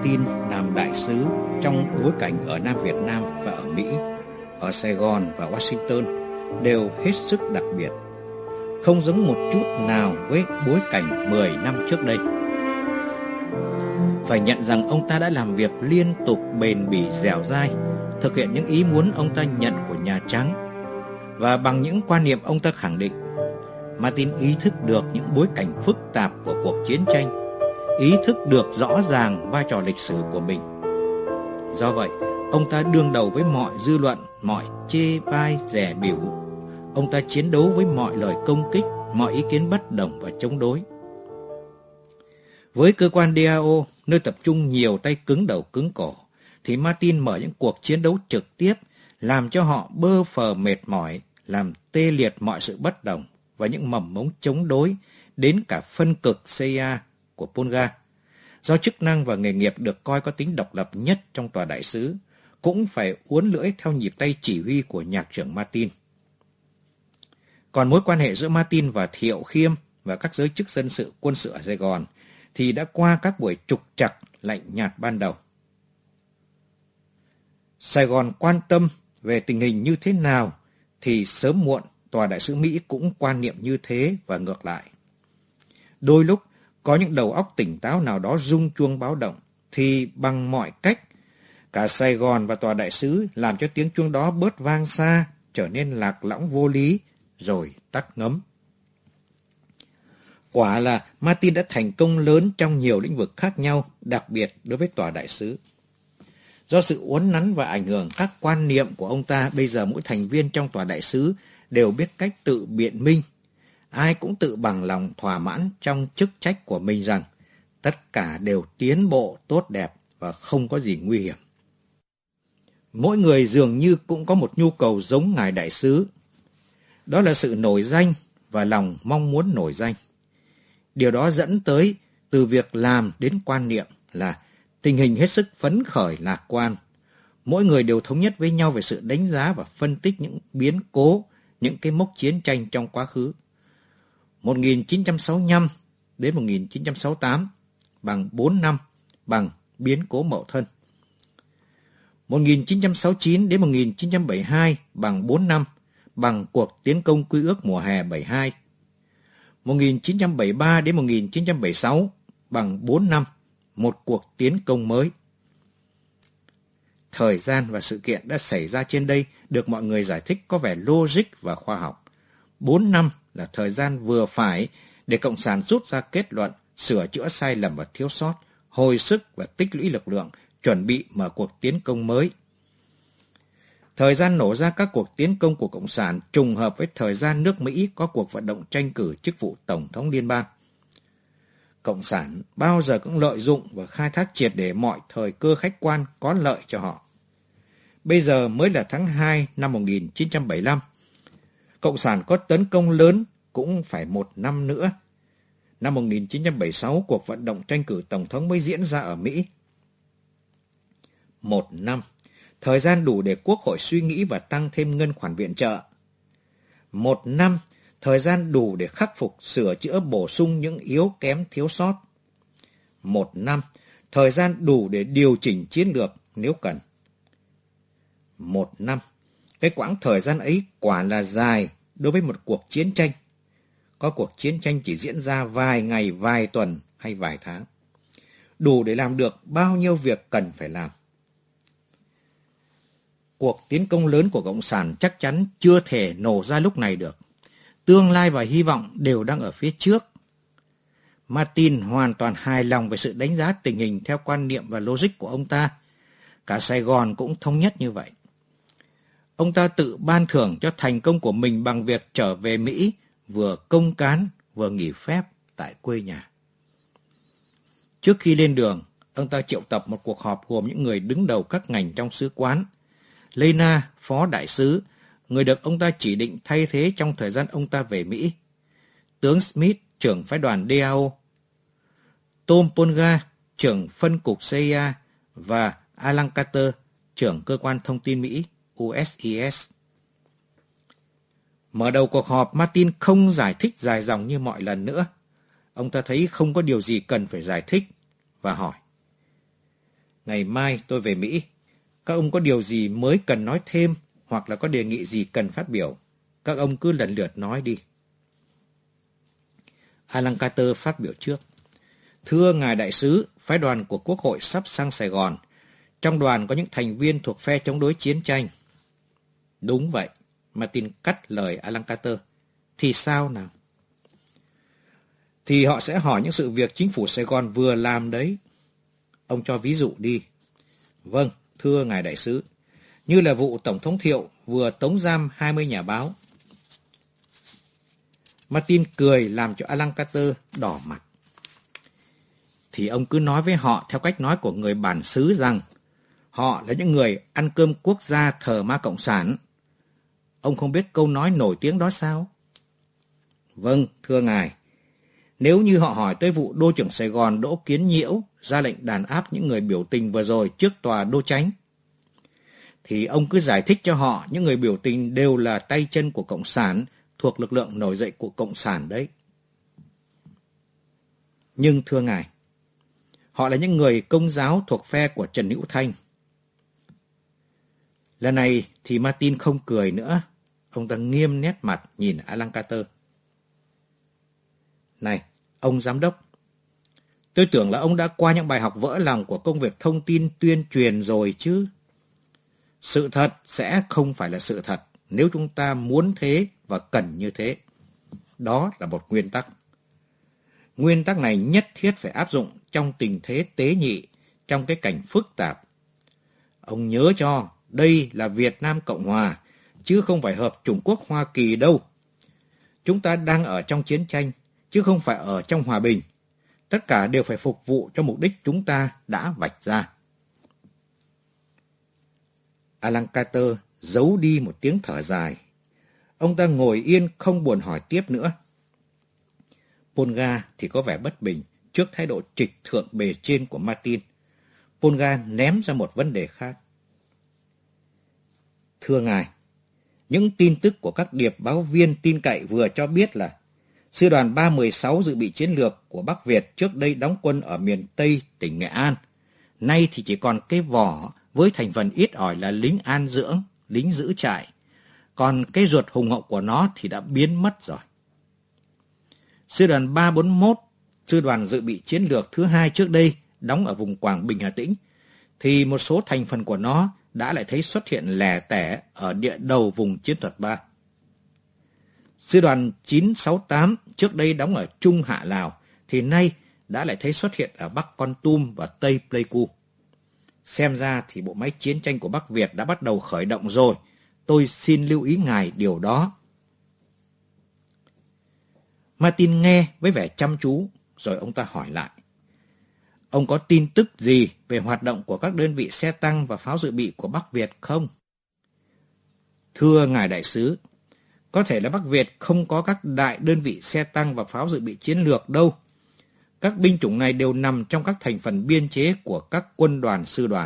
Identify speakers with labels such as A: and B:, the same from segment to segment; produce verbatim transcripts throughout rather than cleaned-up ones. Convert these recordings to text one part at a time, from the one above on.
A: Martin làm đại sứ trong bối cảnh ở Nam Việt Nam và ở Mỹ, ở Sài Gòn và Washington đều hết sức đặc biệt, không giống một chút nào với bối cảnh mười năm trước đây. Phải nhận rằng ông ta đã làm việc liên tục bền bỉ dẻo dai, thực hiện những ý muốn ông ta nhận của Nhà Trắng. Và bằng những quan niệm ông ta khẳng định, Martin ý thức được những bối cảnh phức tạp của cuộc chiến tranh, ý thức được rõ ràng vai trò lịch sử của mình. Do vậy, ông ta đương đầu với mọi dư luận, mọi chê bai dè bỉu. Ông ta chiến đấu với mọi lời công kích, mọi ý kiến bất đồng và chống đối. Với cơ quan đê a o, nơi tập trung nhiều tay cứng đầu cứng cổ, thì Martin mở những cuộc chiến đấu trực tiếp, làm cho họ bơ phờ mệt mỏi, làm tê liệt mọi sự bất đồng và những mầm mống chống đối đến cả phân cực xê i a của Polga. Do chức năng và nghề nghiệp được coi có tính độc lập nhất trong tòa đại sứ, cũng phải uốn lưỡi theo nhịp tay chỉ huy của nhạc trưởng Martin. Còn mối quan hệ giữa Martin và Thiệu Khiêm và các giới chức dân sự quân sự ở Sài Gòn thì đã qua các buổi trục trặc lạnh nhạt ban đầu. Sài Gòn quan tâm về tình hình như thế nào thì sớm muộn tòa đại sứ Mỹ cũng quan niệm như thế và ngược lại. Đôi lúc có những đầu óc tỉnh táo nào đó rung chuông báo động thì bằng mọi cách cả Sài Gòn và tòa đại sứ làm cho tiếng chuông đó bớt vang xa, trở nên lạc lõng vô lý rồi tắt ngấm. Quả là Martin đã thành công lớn trong nhiều lĩnh vực khác nhau, đặc biệt đối với tòa đại sứ. Do sự uốn nắn và ảnh hưởng các quan niệm của ông ta, bây giờ mỗi thành viên trong tòa đại sứ đều biết cách tự biện minh. Ai cũng tự bằng lòng thỏa mãn trong chức trách của mình rằng tất cả đều tiến bộ tốt đẹp và không có gì nguy hiểm. Mỗi người dường như cũng có một nhu cầu giống ngài đại sứ. Đó là sự nổi danh và lòng mong muốn nổi danh. Điều đó dẫn tới từ việc làm đến quan niệm là tình hình hết sức phấn khởi lạc quan. Mỗi người đều thống nhất với nhau về sự đánh giá và phân tích những biến cố, những cái mốc chiến tranh trong quá khứ. một nghìn chín trăm sáu mươi lăm đến một nghìn chín trăm sáu mươi tám bằng bốn năm bằng biến cố Mậu Thân. một nghìn chín trăm sáu mươi chín đến một nghìn chín trăm bảy mươi hai bằng bốn năm bằng cuộc tiến công Quy ước mùa hè bảy mươi hai. một nghìn chín trăm bảy mươi ba đến một nghìn chín trăm bảy mươi sáu bằng bốn năm, một cuộc tiến công mới. Thời gian và sự kiện đã xảy ra trên đây được mọi người giải thích có vẻ logic và khoa học. bốn năm là thời gian vừa phải để Cộng sản rút ra kết luận, sửa chữa sai lầm và thiếu sót, hồi sức và tích lũy lực lượng, chuẩn bị mở cuộc tiến công mới. Thời gian nổ ra các cuộc tiến công của Cộng sản trùng hợp với thời gian nước Mỹ có cuộc vận động tranh cử chức vụ Tổng thống Liên bang. Cộng sản bao giờ cũng lợi dụng và khai thác triệt để mọi thời cơ khách quan có lợi cho họ. Bây giờ mới là tháng hai năm một nghìn chín trăm bảy mươi lăm. Cộng sản có tấn công lớn cũng phải một năm nữa. Năm một nghìn chín trăm bảy mươi sáu, cuộc vận động tranh cử Tổng thống mới diễn ra ở Mỹ. Một năm, thời gian đủ để Quốc hội suy nghĩ và tăng thêm ngân khoản viện trợ. Một năm, thời gian đủ để khắc phục, sửa chữa, bổ sung những yếu kém thiếu sót. Một năm, thời gian đủ để điều chỉnh chiến lược nếu cần. Một năm, cái quãng thời gian ấy quả là dài đối với một cuộc chiến tranh. Có cuộc chiến tranh chỉ diễn ra vài ngày, vài tuần hay vài tháng. Đủ để làm được bao nhiêu việc cần phải làm. Cuộc tiến công lớn của Cộng sản chắc chắn chưa thể nổ ra lúc này được. Tương lai và hy vọng đều đang ở phía trước. Martin hoàn toàn hài lòng về sự đánh giá tình hình theo quan niệm và logic của ông ta. Cả Sài Gòn cũng thống nhất như vậy. Ông ta tự ban thưởng cho thành công của mình bằng việc trở về Mỹ, vừa công cán, vừa nghỉ phép tại quê nhà. Trước khi lên đường, ông ta triệu tập một cuộc họp gồm những người đứng đầu các ngành trong sứ quán. Lena, phó đại sứ, người được ông ta chỉ định thay thế trong thời gian ông ta về Mỹ. Tướng Smith, trưởng phái đoàn đê a o. Tom Polga, trưởng phân cục xê i a và Alan Carter, trưởng cơ quan thông tin Mỹ, u ét i ét. Mở đầu cuộc họp, Martin không giải thích dài dòng như mọi lần nữa. Ông ta thấy không có điều gì cần phải giải thích và hỏi. Ngày mai tôi về Mỹ. Các ông có điều gì mới cần nói thêm hoặc là có đề nghị gì cần phát biểu, các ông cứ lần lượt nói đi. Alan Carter phát biểu trước. Thưa ngài đại sứ, phái đoàn của Quốc hội sắp sang Sài Gòn. Trong đoàn có những thành viên thuộc phe chống đối chiến tranh. Đúng vậy, Martin cắt lời Alan Carter. Thì sao nào? Thì họ sẽ hỏi những sự việc chính phủ Sài Gòn vừa làm đấy. Ông cho ví dụ đi. Vâng, thưa ngài đại sứ. Như là vụ Tổng thống Thiệu vừa tống giam hai mươi nhà báo. Martin cười làm cho Alan Carter đỏ mặt. Thì ông cứ nói với họ theo cách nói của người bản xứ rằng họ là những người ăn cơm quốc gia thờ ma cộng sản. Ông không biết câu nói nổi tiếng đó sao? Vâng, thưa ngài. Nếu như họ hỏi tới vụ đô trưởng Sài Gòn Đỗ Kiến Nhiễu ra lệnh đàn áp những người biểu tình vừa rồi trước tòa đô chánh, thì ông cứ giải thích cho họ những người biểu tình đều là tay chân của Cộng sản, thuộc lực lượng nổi dậy của Cộng sản đấy. Nhưng thưa ngài, họ là những người Công giáo thuộc phe của Trần Hữu Thanh. Lần này thì Martin không cười nữa. Ông ta nghiêm nét mặt nhìn Alan Carter. Này, ông giám đốc, tôi tưởng là ông đã qua những bài học vỡ lòng của công việc thông tin tuyên truyền rồi chứ. Sự thật sẽ không phải là sự thật nếu chúng ta muốn thế và cần như thế. Đó là một nguyên tắc. Nguyên tắc này nhất thiết phải áp dụng trong tình thế tế nhị, trong cái cảnh phức tạp. Ông nhớ cho, đây là Việt Nam Cộng Hòa, chứ không phải Hợp Chủng Quốc Hoa Kỳ đâu. Chúng ta đang ở trong chiến tranh, chứ không phải ở trong hòa bình. Tất cả đều phải phục vụ cho mục đích chúng ta đã vạch ra. Alan Carter giấu đi một tiếng thở dài. Ông ta ngồi yên không buồn hỏi tiếp nữa. Polga thì có vẻ bất bình trước thái độ trịch thượng bề trên của Martin. Polga ném ra một vấn đề khác. Thưa ngài, những tin tức của các điệp báo viên tin cậy vừa cho biết là Sư đoàn ba một sáu dự bị chiến lược của Bắc Việt trước đây đóng quân ở miền Tây tỉnh Nghệ An. Nay thì chỉ còn cái vỏ với thành phần ít ỏi là lính an dưỡng, lính giữ trại. Còn cái ruột hùng hậu của nó thì đã biến mất rồi. Sư đoàn ba bốn mốt, sư đoàn dự bị chiến lược thứ hai trước đây đóng ở vùng Quảng Bình, Hà Tĩnh, thì một số thành phần của nó đã lại thấy xuất hiện lẻ tẻ ở địa đầu vùng chiến thuật ba. Sư đoàn chín sáu tám trước đây đóng ở Trung Hạ Lào thì nay đã lại thấy xuất hiện ở Bắc Kon Tum và Tây Pleiku. Xem ra thì bộ máy chiến tranh của Bắc Việt đã bắt đầu khởi động rồi. Tôi xin lưu ý ngài điều đó. Martin nghe với vẻ chăm chú, rồi ông ta hỏi lại. Ông có tin tức gì về hoạt động của các đơn vị xe tăng và pháo dự bị của Bắc Việt không? Thưa ngài đại sứ, có thể là Bắc Việt không có các đại đơn vị xe tăng và pháo dự bị chiến lược đâu. Các binh chủng này đều nằm trong các thành phần biên chế của các quân đoàn sư đoàn.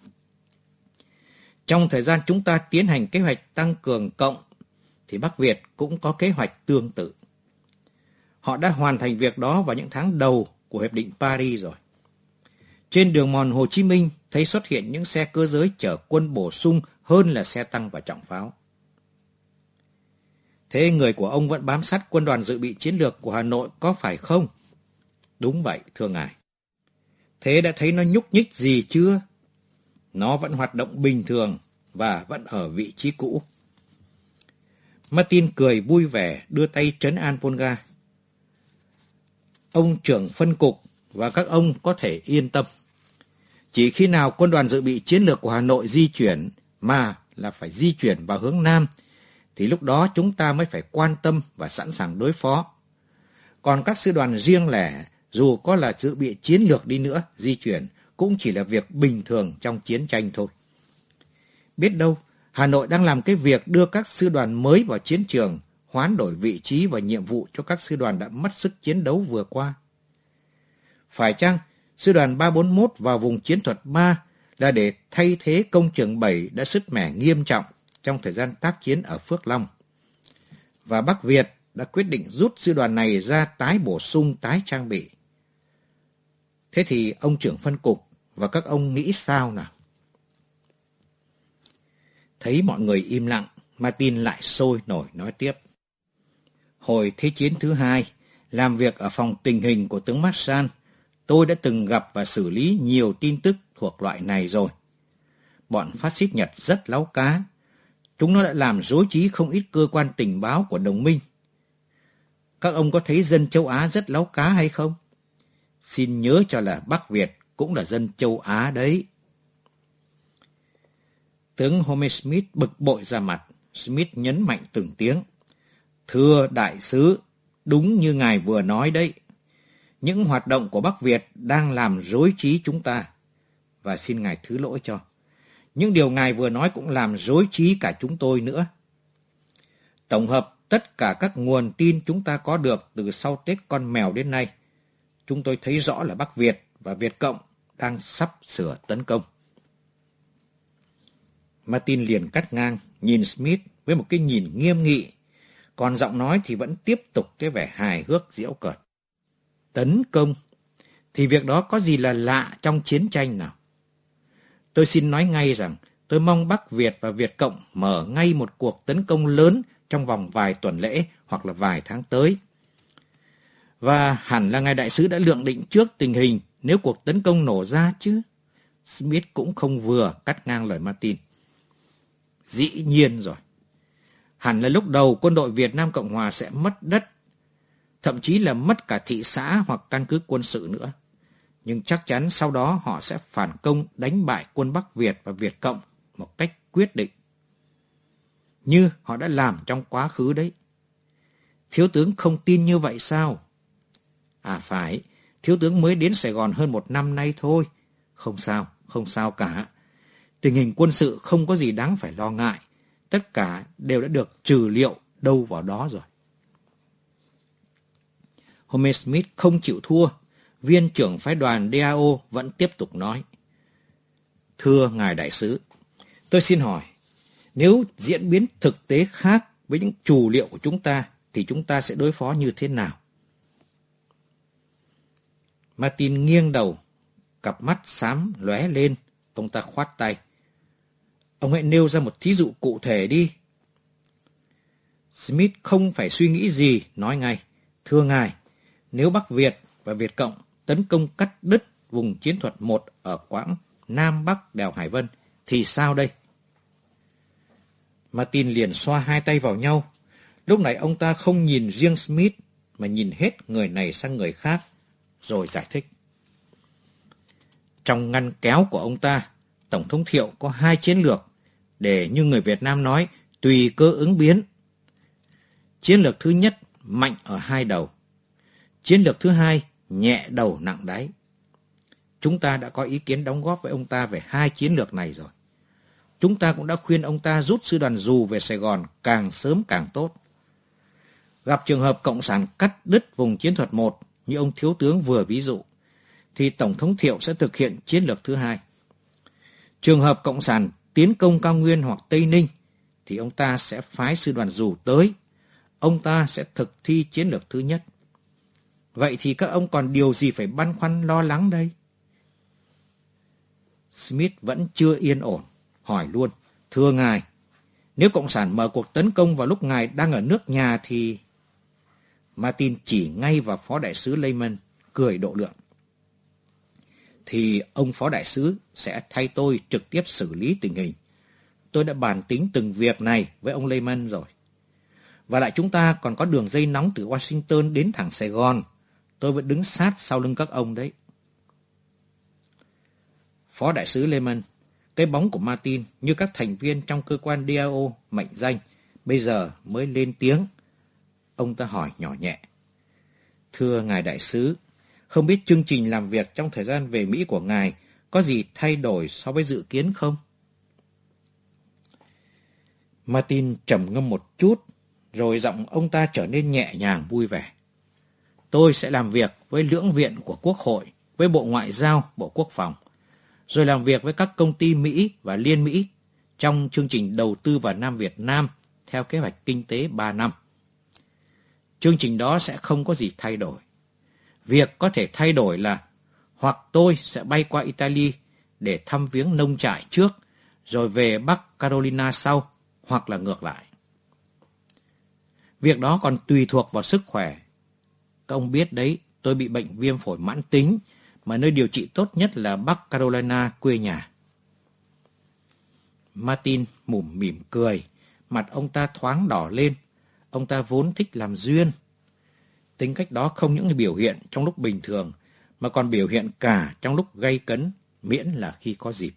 A: Trong thời gian chúng ta tiến hành kế hoạch tăng cường cộng, thì Bắc Việt cũng có kế hoạch tương tự. Họ đã hoàn thành việc đó vào những tháng đầu của Hiệp định Paris rồi. Trên đường mòn Hồ Chí Minh thấy xuất hiện những xe cơ giới chở quân bổ sung hơn là xe tăng và trọng pháo. Thế người của ông vẫn bám sát quân đoàn dự bị chiến lược của Hà Nội có phải không? Đúng vậy, thưa ngài. Thế đã thấy nó nhúc nhích gì chưa? Nó vẫn hoạt động bình thường và vẫn ở vị trí cũ. Martin cười vui vẻ đưa tay trấn an Polga. Ông trưởng phân cục và các ông có thể yên tâm. Chỉ khi nào quân đoàn dự bị chiến lược của Hà Nội di chuyển, mà là phải di chuyển vào hướng Nam, thì lúc đó chúng ta mới phải quan tâm và sẵn sàng đối phó. Còn các sư đoàn riêng lẻ, dù có là dự bị chiến lược đi nữa, di chuyển cũng chỉ là việc bình thường trong chiến tranh thôi. Biết đâu, Hà Nội đang làm cái việc đưa các sư đoàn mới vào chiến trường, hoán đổi vị trí và nhiệm vụ cho các sư đoàn đã mất sức chiến đấu vừa qua. Phải chăng sư đoàn ba bốn mốt vào vùng chiến thuật ba là để thay thế công trường bảy đã sứt mẻ nghiêm trọng trong thời gian tác chiến ở Phước Long? Và Bắc Việt đã quyết định rút sư đoàn này ra tái bổ sung, tái trang bị. Thế thì ông trưởng phân cục và các ông nghĩ sao nào? Thấy mọi người im lặng, Martin lại sôi nổi nói tiếp. Hồi Thế chiến thứ hai, làm việc ở phòng tình hình của tướng Marshall, tôi đã từng gặp và xử lý nhiều tin tức thuộc loại này rồi. Bọn phát xít Nhật rất láu cá. Chúng nó đã làm rối trí không ít cơ quan tình báo của đồng minh. Các ông có thấy dân châu Á rất láu cá hay không? Xin nhớ cho là Bắc Việt cũng là dân châu Á đấy. Tướng Homer Smith bực bội ra mặt. Smith nhấn mạnh từng tiếng. Thưa đại sứ, đúng như ngài vừa nói đấy. Những hoạt động của Bắc Việt đang làm rối trí chúng ta. Và xin ngài thứ lỗi cho. Những điều ngài vừa nói cũng làm rối trí cả chúng tôi nữa. Tổng hợp tất cả các nguồn tin chúng ta có được từ sau Tết Con Mèo đến nay, chúng tôi thấy rõ là Bắc Việt và Việt Cộng đang sắp sửa tấn công. Martin liền cắt ngang, nhìn Smith với một cái nhìn nghiêm nghị, còn giọng nói thì vẫn tiếp tục cái vẻ hài hước giễu cợt. Tấn công? Thì việc đó có gì là lạ trong chiến tranh nào? Tôi xin nói ngay rằng tôi mong Bắc Việt và Việt Cộng mở ngay một cuộc tấn công lớn trong vòng vài tuần lễ hoặc là vài tháng tới. Và hẳn là ngài đại sứ đã lượng định trước tình hình nếu cuộc tấn công nổ ra chứ. Smith cũng không vừa cắt ngang lời Martin. Dĩ nhiên rồi. Hẳn là lúc đầu quân đội Việt Nam Cộng Hòa sẽ mất đất, thậm chí là mất cả thị xã hoặc căn cứ quân sự nữa. Nhưng chắc chắn sau đó họ sẽ phản công đánh bại quân Bắc Việt và Việt Cộng một cách quyết định. Như họ đã làm trong quá khứ đấy. Thiếu tướng không tin như vậy sao? À phải, thiếu tướng mới đến Sài Gòn hơn một năm nay thôi. Không sao, không sao cả. Tình hình quân sự không có gì đáng phải lo ngại. Tất cả đều đã được trừ liệu đâu vào đó rồi. Homer Smith không chịu thua. Viên trưởng phái đoàn đê a o vẫn tiếp tục nói. Thưa ngài đại sứ, tôi xin hỏi, nếu diễn biến thực tế khác với những trù liệu của chúng ta, thì chúng ta sẽ đối phó như thế nào? Martin nghiêng đầu, cặp mắt xám lóe lên, ông ta khoát tay. Ông hãy nêu ra một thí dụ cụ thể đi. Smith không phải suy nghĩ gì, nói ngay. Thưa ngài, nếu Bắc Việt và Việt Cộng tấn công cắt đứt vùng chiến thuật một ở quãng Nam Bắc đèo Hải Vân, thì sao đây? Martin liền xoa hai tay vào nhau. Lúc này ông ta không nhìn riêng Smith, mà nhìn hết người này sang người khác, rồi giải thích. Trong ngăn kéo của ông ta, Tổng thống Thiệu có hai chiến lược, để như người Việt Nam nói, tùy cơ ứng biến. Chiến lược thứ nhất, mạnh ở hai đầu. Chiến lược thứ hai, nhẹ đầu nặng đáy. Chúng ta đã có ý kiến đóng góp với ông ta về hai chiến lược này rồi. Chúng ta cũng đã khuyên ông ta rút sư đoàn dù về Sài Gòn càng sớm càng tốt. Gặp trường hợp Cộng sản cắt đứt vùng chiến thuật một, như ông thiếu tướng vừa ví dụ, thì Tổng thống Thiệu sẽ thực hiện chiến lược thứ hai. Trường hợp Cộng sản tiến công Cao Nguyên hoặc Tây Ninh, thì ông ta sẽ phái sư đoàn dù tới. Ông ta sẽ thực thi chiến lược thứ nhất. Vậy thì các ông còn điều gì phải băn khoăn lo lắng đây? Smith vẫn chưa yên ổn, hỏi luôn. Thưa ngài, nếu Cộng sản mở cuộc tấn công vào lúc ngài đang ở nước nhà thì... Martin chỉ ngay vào Phó Đại sứ Lehman, cười độ lượng. Thì ông Phó Đại sứ sẽ thay tôi trực tiếp xử lý tình hình. Tôi đã bàn tính từng việc này với ông Lehman rồi. Và lại chúng ta còn có đường dây nóng từ Washington đến thẳng Sài Gòn. Tôi vẫn đứng sát sau lưng các ông đấy. Phó Đại sứ Lehman, cái bóng của Martin như các thành viên trong cơ quan đê a o mệnh danh, bây giờ mới lên tiếng. Ông ta hỏi nhỏ nhẹ. Thưa ngài đại sứ, không biết chương trình làm việc trong thời gian về Mỹ của ngài có gì thay đổi so với dự kiến không? Martin trầm ngâm một chút, rồi giọng ông ta trở nên nhẹ nhàng vui vẻ. Tôi sẽ làm việc với lưỡng viện của Quốc hội, với Bộ Ngoại giao, Bộ Quốc phòng, rồi làm việc với các công ty Mỹ và Liên Mỹ trong chương trình đầu tư vào Nam Việt Nam theo kế hoạch kinh tế ba năm. Chương trình đó sẽ không có gì thay đổi. Việc có thể thay đổi là hoặc tôi sẽ bay qua Italy để thăm viếng nông trại trước, rồi về Bắc Carolina sau, hoặc là ngược lại. Việc đó còn tùy thuộc vào sức khỏe. Các ông biết đấy, tôi bị bệnh viêm phổi mãn tính, mà nơi điều trị tốt nhất là Bắc Carolina, quê nhà. Martin mủm mỉm cười, mặt ông ta thoáng đỏ lên. Ông ta vốn thích làm duyên. Tính cách đó không những biểu hiện trong lúc bình thường, mà còn biểu hiện cả trong lúc gay cấn, miễn là khi có dịp.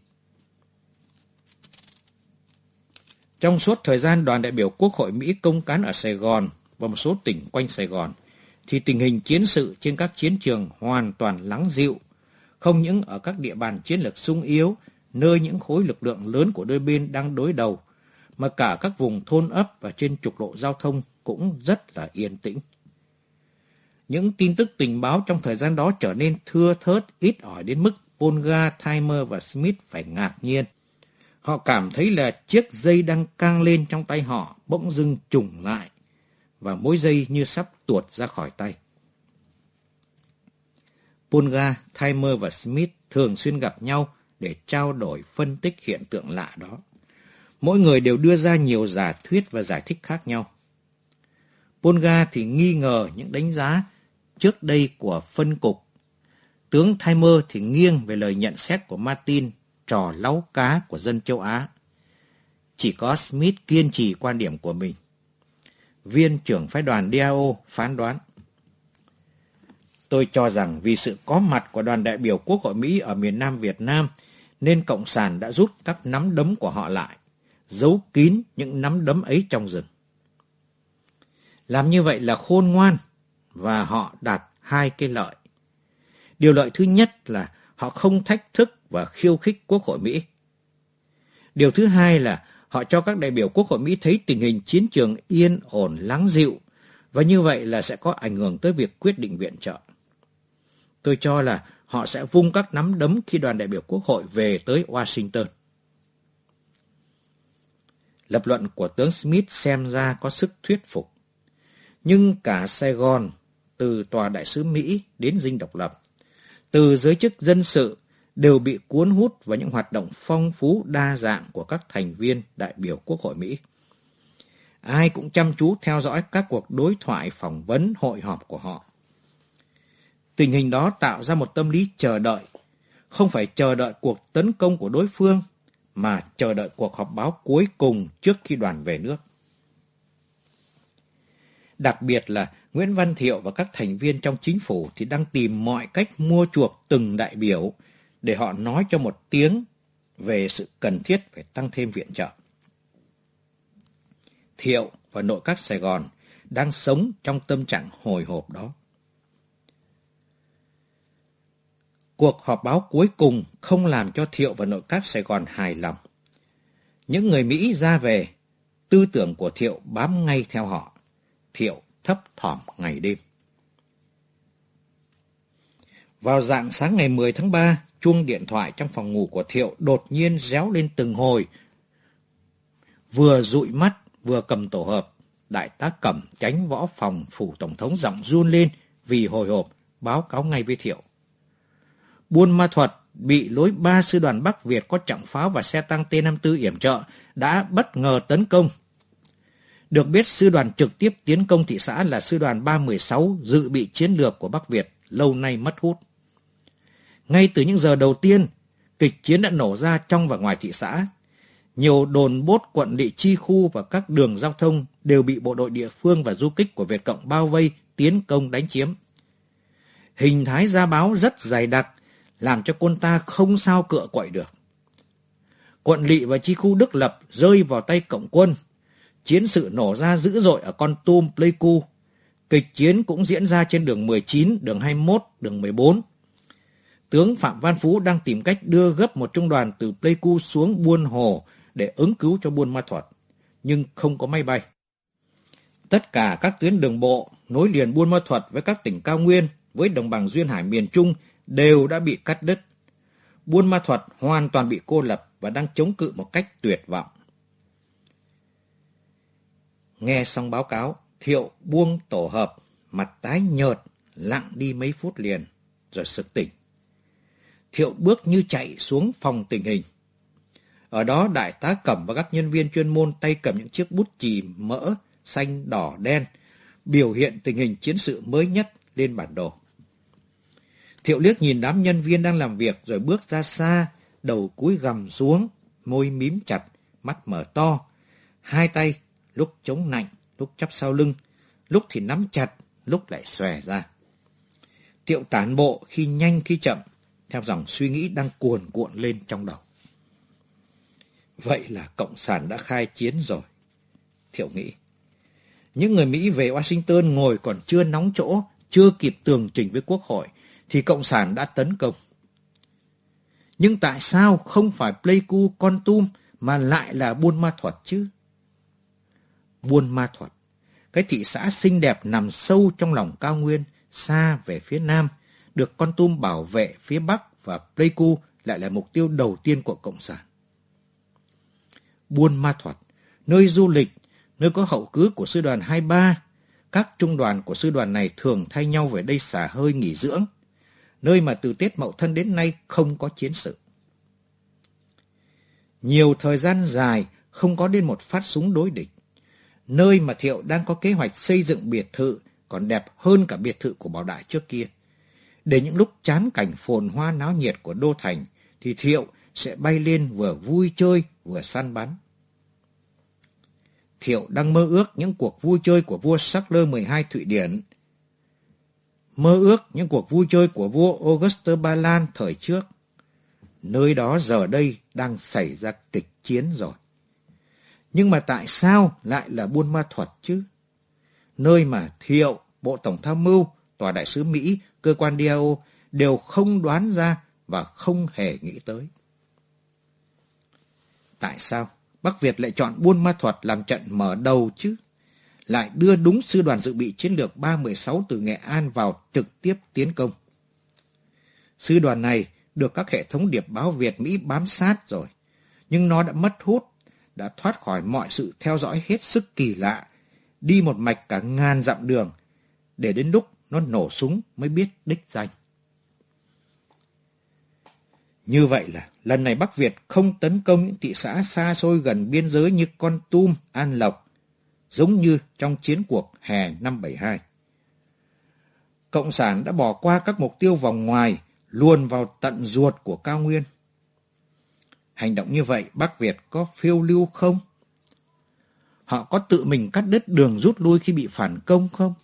A: Trong suốt thời gian đoàn đại biểu Quốc hội Mỹ công cán ở Sài Gòn và một số tỉnh quanh Sài Gòn, thì tình hình chiến sự trên các chiến trường hoàn toàn lắng dịu, không những ở các địa bàn chiến lược xung yếu, nơi những khối lực lượng lớn của đôi bên đang đối đầu, mà cả các vùng thôn ấp và trên trục lộ giao thông cũng rất là yên tĩnh. Những tin tức tình báo trong thời gian đó trở nên thưa thớt, ít ỏi đến mức Polgar, Timer và Smith phải ngạc nhiên. Họ cảm thấy là chiếc dây đang căng lên trong tay họ bỗng dưng trùng lại, và mỗi dây như sắp tuột ra khỏi tay. Polgar, Timer và Smith thường xuyên gặp nhau để trao đổi phân tích hiện tượng lạ đó. Mỗi người đều đưa ra nhiều giả thuyết và giải thích khác nhau. Polgar thì nghi ngờ những đánh giá trước đây của phân cục. Tướng Timer thì nghiêng về lời nhận xét của Martin, trò láu cá của dân châu Á. Chỉ có Smith kiên trì quan điểm của mình. Viên trưởng phái đoàn đê a o phán đoán: tôi cho rằng vì sự có mặt của đoàn đại biểu Quốc hội Mỹ ở miền Nam Việt Nam, nên Cộng sản đã rút các nắm đấm của họ lại, giấu kín những nắm đấm ấy trong rừng. Làm như vậy là khôn ngoan, và họ đạt hai cái lợi. Điều lợi thứ nhất là họ không thách thức và khiêu khích Quốc hội Mỹ. Điều thứ hai là họ cho các đại biểu Quốc hội Mỹ thấy tình hình chiến trường yên ổn lắng dịu, và như vậy là sẽ có ảnh hưởng tới việc quyết định viện trợ. Tôi cho là họ sẽ vung các nắm đấm khi đoàn đại biểu Quốc hội về tới Washington. Lập luận của tướng Smith xem ra có sức thuyết phục. Nhưng cả Sài Gòn, từ tòa đại sứ Mỹ đến Dinh Độc Lập, từ giới chức dân sự, đều bị cuốn hút vào những hoạt động phong phú đa dạng của các thành viên đại biểu Quốc hội Mỹ. Ai cũng chăm chú theo dõi các cuộc đối thoại, phỏng vấn, hội họp của họ. Tình hình đó tạo ra một tâm lý chờ đợi, không phải chờ đợi cuộc tấn công của đối phương, mà chờ đợi cuộc họp báo cuối cùng trước khi đoàn về nước. Đặc biệt là Nguyễn Văn Thiệu và các thành viên trong chính phủ thì đang tìm mọi cách mua chuộc từng đại biểu để họ nói cho một tiếng về sự cần thiết phải tăng thêm viện trợ. Thiệu và nội các Sài Gòn đang sống trong tâm trạng hồi hộp đó. Cuộc họp báo cuối cùng không làm cho Thiệu và nội các Sài Gòn hài lòng. Những người Mỹ ra về, tư tưởng của Thiệu bám ngay theo họ. Thiệu thấp thỏm ngày đêm. Vào rạng sáng ngày mười tháng ba, chuông điện thoại trong phòng ngủ của Thiệu đột nhiên réo lên từng hồi. Vừa dụi mắt, vừa cầm tổ hợp, đại tá Cẩm, chánh võ phòng phủ tổng thống, giọng run lên vì hồi hộp, báo cáo ngay với Thiệu. Buôn Ma Thuột bị lối ba sư đoàn Bắc Việt có trọng pháo và xe tăng T năm mươi tư yểm trợ đã bất ngờ tấn công. Được biết, sư đoàn trực tiếp tiến công thị xã là sư đoàn ba một sáu dự bị chiến lược của Bắc Việt, lâu nay mất hút. Ngay từ những giờ đầu tiên, kịch chiến đã nổ ra trong và ngoài thị xã. Nhiều đồn bốt, quận lỵ, chi khu và các đường giao thông đều bị bộ đội địa phương và du kích của Việt Cộng bao vây, tiến công đánh chiếm. Hình thái ra báo rất dày đặc, làm cho quân ta không sao cựa quậy được. Quận lỵ và chi khu Đức Lập rơi vào tay Cộng quân. Chiến sự nổ ra dữ dội ở Kon Tum, Pleiku. Kịch chiến cũng diễn ra trên đường mười chín, đường hai mươi mốt, đường mười bốn. Tướng Phạm Văn Phú đang tìm cách đưa gấp một trung đoàn từ Pleiku xuống Buôn Hồ để ứng cứu cho Buôn Ma Thuột, nhưng không có máy bay. Tất cả các tuyến đường bộ nối liền Buôn Ma Thuột với các tỉnh cao nguyên, với đồng bằng duyên hải miền Trung đều đã bị cắt đứt. Buôn Ma Thuột hoàn toàn bị cô lập và đang chống cự một cách tuyệt vọng. Nghe xong báo cáo, Thiệu buông tổ hợp, mặt tái nhợt, lặng đi mấy phút liền, rồi sực tỉnh. Thiệu bước như chạy xuống phòng tình hình. Ở đó đại tá Cẩm và các nhân viên chuyên môn tay cầm những chiếc bút chì mỡ, xanh, đỏ, đen, biểu hiện tình hình chiến sự mới nhất lên bản đồ. Thiệu liếc nhìn đám nhân viên đang làm việc rồi bước ra xa, đầu cúi gằm xuống, môi mím chặt, mắt mở to, hai tay lúc chống nạnh, lúc chắp sau lưng, lúc thì nắm chặt, lúc lại xòe ra. Thiệu tản bộ khi nhanh khi chậm, theo dòng suy nghĩ đang cuồn cuộn lên trong đầu. Vậy là Cộng sản đã khai chiến rồi, Thiệu nghĩ. Những người Mỹ về Washington ngồi còn chưa nóng chỗ, chưa kịp tường trình với Quốc hội, thì Cộng sản đã tấn công. Nhưng tại sao không phải Pleiku, Kon Tum mà lại là Buôn Ma Thuột chứ? Buôn Ma Thuột, cái thị xã xinh đẹp nằm sâu trong lòng cao nguyên, xa về phía nam, được Kon Tum bảo vệ phía bắc và Pleiku lại là mục tiêu đầu tiên của Cộng sản. Buôn Ma Thuột, nơi du lịch, nơi có hậu cứ của sư đoàn hai mươi ba, các trung đoàn của sư đoàn này thường thay nhau về đây xả hơi nghỉ dưỡng, nơi mà từ Tết Mậu Thân đến nay không có chiến sự. Nhiều thời gian dài không có đến một phát súng đối địch, nơi mà Thiệu đang có kế hoạch xây dựng biệt thự còn đẹp hơn cả biệt thự của Bảo Đại trước kia. Để những lúc chán cảnh phồn hoa náo nhiệt của đô thành thì Thiệu sẽ bay lên vừa vui chơi vừa săn bắn. Thiệu đang mơ ước những cuộc vui chơi của vua Charles mười hai Thụy Điển, mơ ước những cuộc vui chơi của vua Auguste Ba Lan thời trước. Nơi đó giờ đây đang xảy ra kịch chiến rồi. Nhưng mà tại sao lại là Buôn Ma Thuột chứ? Nơi mà Thiệu, Bộ Tổng tham mưu, Tòa đại sứ Mỹ, cơ quan đê a o đều không đoán ra và không hề nghĩ tới. Tại sao Bắc Việt lại chọn Buôn Ma Thuột làm trận mở đầu chứ? Lại đưa đúng sư đoàn dự bị chiến lược ba mười sáu từ Nghệ An vào trực tiếp tiến công. Sư đoàn này được các hệ thống điệp báo Việt Mỹ bám sát rồi, nhưng nó đã mất hút, đã thoát khỏi mọi sự theo dõi hết sức kỳ lạ, đi một mạch cả ngàn dặm đường, để đến lúc nó nổ súng mới biết đích danh. Như vậy là lần này Bắc Việt không tấn công những thị xã xa xôi gần biên giới như Kon Tum, An Lộc, giống như trong chiến cuộc hè năm bảy hai. Cộng sản đã bỏ qua các mục tiêu vòng ngoài, luồn vào tận ruột của cao nguyên. Hành động như vậy Bắc Việt có phiêu lưu không? Họ có tự mình cắt đứt đường rút lui khi bị phản công không?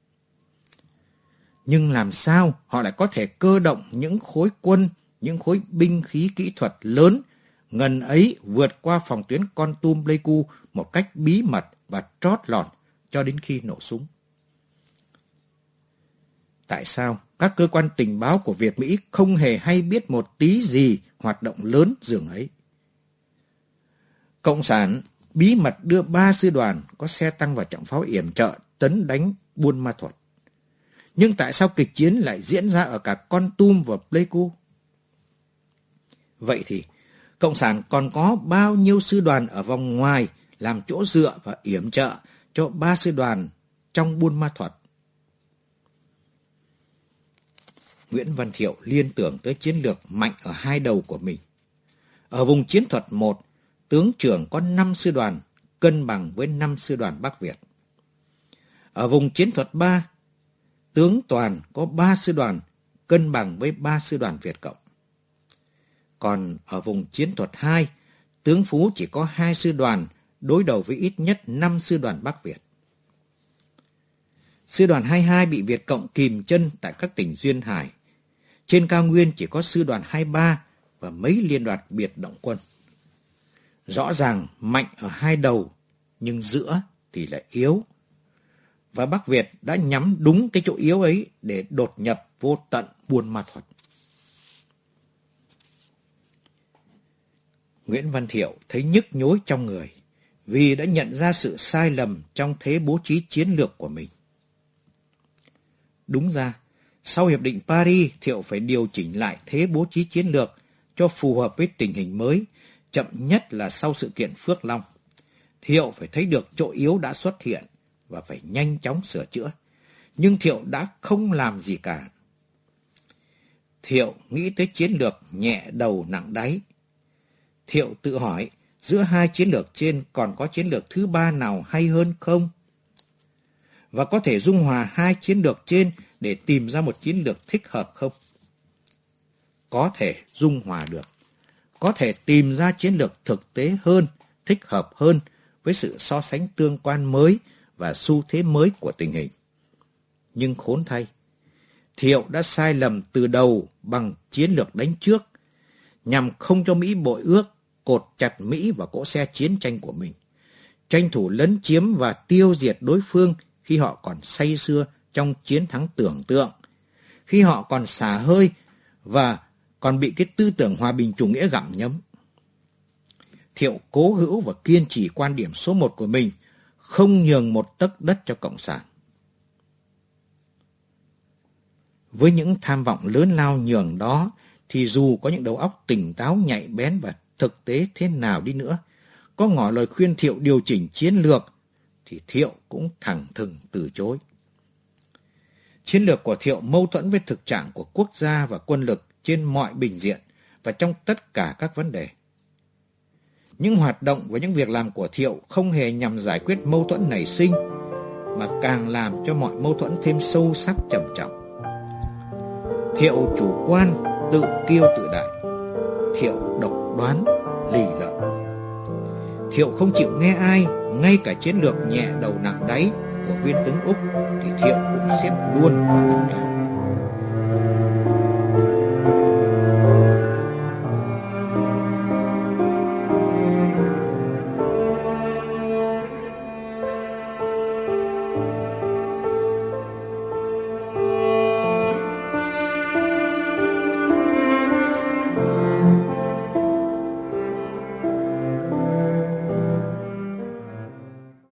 A: Nhưng làm sao họ lại có thể cơ động những khối quân, những khối binh khí kỹ thuật lớn, ngần ấy vượt qua phòng tuyến Kon Tum Pleiku một cách bí mật và trót lọt cho đến khi nổ súng? Tại sao các cơ quan tình báo của Việt Mỹ không hề hay biết một tí gì hoạt động lớn dường ấy? Cộng sản bí mật đưa ba sư đoàn có xe tăng và trọng pháo yểm trợ tấn đánh Buôn Ma Thuột. Nhưng tại sao kịch chiến lại diễn ra ở cả Kon Tum và Pleiku? Vậy thì Cộng sản còn có bao nhiêu sư đoàn ở vòng ngoài làm chỗ dựa và yểm trợ cho ba sư đoàn trong Buôn Ma Thuột? Nguyễn Văn Thiệu liên tưởng tới chiến lược mạnh ở hai đầu của mình. Ở vùng chiến thuật một, tướng trưởng có năm sư đoàn, cân bằng với năm sư đoàn Bắc Việt. Ở vùng chiến thuật ba, tướng Toàn có ba sư đoàn, cân bằng với ba sư đoàn Việt Cộng. Còn ở vùng chiến thuật hai, tướng Phú chỉ có hai sư đoàn, đối đầu với ít nhất năm sư đoàn Bắc Việt. Sư đoàn hai mươi hai bị Việt Cộng kìm chân tại các tỉnh duyên hải. Trên cao nguyên chỉ có sư đoàn hai mươi ba và mấy liên đoàn biệt động quân. Rõ ràng mạnh ở hai đầu, nhưng giữa thì lại yếu. Và Bắc Việt đã nhắm đúng cái chỗ yếu ấy để đột nhập vô tận Buôn Ma Thuột. Nguyễn Văn Thiệu thấy nhức nhối trong người vì đã nhận ra sự sai lầm trong thế bố trí chiến lược của mình. Đúng ra, sau Hiệp định Paris, Thiệu phải điều chỉnh lại thế bố trí chiến lược cho phù hợp với tình hình mới, chậm nhất là sau sự kiện Phước Long. Thiệu phải thấy được chỗ yếu đã xuất hiện và phải nhanh chóng sửa chữa. Nhưng Thiệu đã không làm gì cả. Thiệu nghĩ tới chiến lược nhẹ đầu nặng đáy. Thiệu tự hỏi, giữa hai chiến lược trên còn có chiến lược thứ ba nào hay hơn không? Và có thể dung hòa hai chiến lược trên để tìm ra một chiến lược thích hợp không? Có thể dung hòa được. Có thể tìm ra chiến lược thực tế hơn, thích hợp hơn với sự so sánh tương quan mới và xu thế mới của tình hình. Nhưng khốn thay, Thiệu đã sai lầm từ đầu bằng chiến lược đánh trước, nhằm không cho Mỹ bội ước, cột chặt Mỹ vào cỗ xe chiến tranh của mình, tranh thủ lấn chiếm và tiêu diệt đối phương khi họ còn say sưa trong chiến thắng tưởng tượng, khi họ còn xả hơi và còn bị cái tư tưởng hòa bình chủ nghĩa gặm nhấm. Thiệu cố hữu và kiên trì quan điểm số một của mình, không nhường một tấc đất cho Cộng sản. Với những tham vọng lớn lao nhường đó, thì dù có những đầu óc tỉnh táo nhạy bén và thực tế thế nào đi nữa, có ngỏ lời khuyên Thiệu điều chỉnh chiến lược, thì Thiệu cũng thẳng thừng từ chối. Chiến lược của Thiệu mâu thuẫn với thực trạng của quốc gia và quân lực trên mọi bình diện và trong tất cả các vấn đề. Những hoạt động và những việc làm của Thiệu không hề nhằm giải quyết mâu thuẫn nảy sinh, mà càng làm cho mọi mâu thuẫn thêm sâu sắc trầm trọng. Thiệu chủ quan, tự kiêu tự đại. Thiệu độc đoán, lì lợm. Thiệu không chịu nghe ai, ngay cả chiến lược nhẹ đầu nặng đáy của viên tướng Úc thì Thiệu cũng xếp luôn vào nặng đẻ.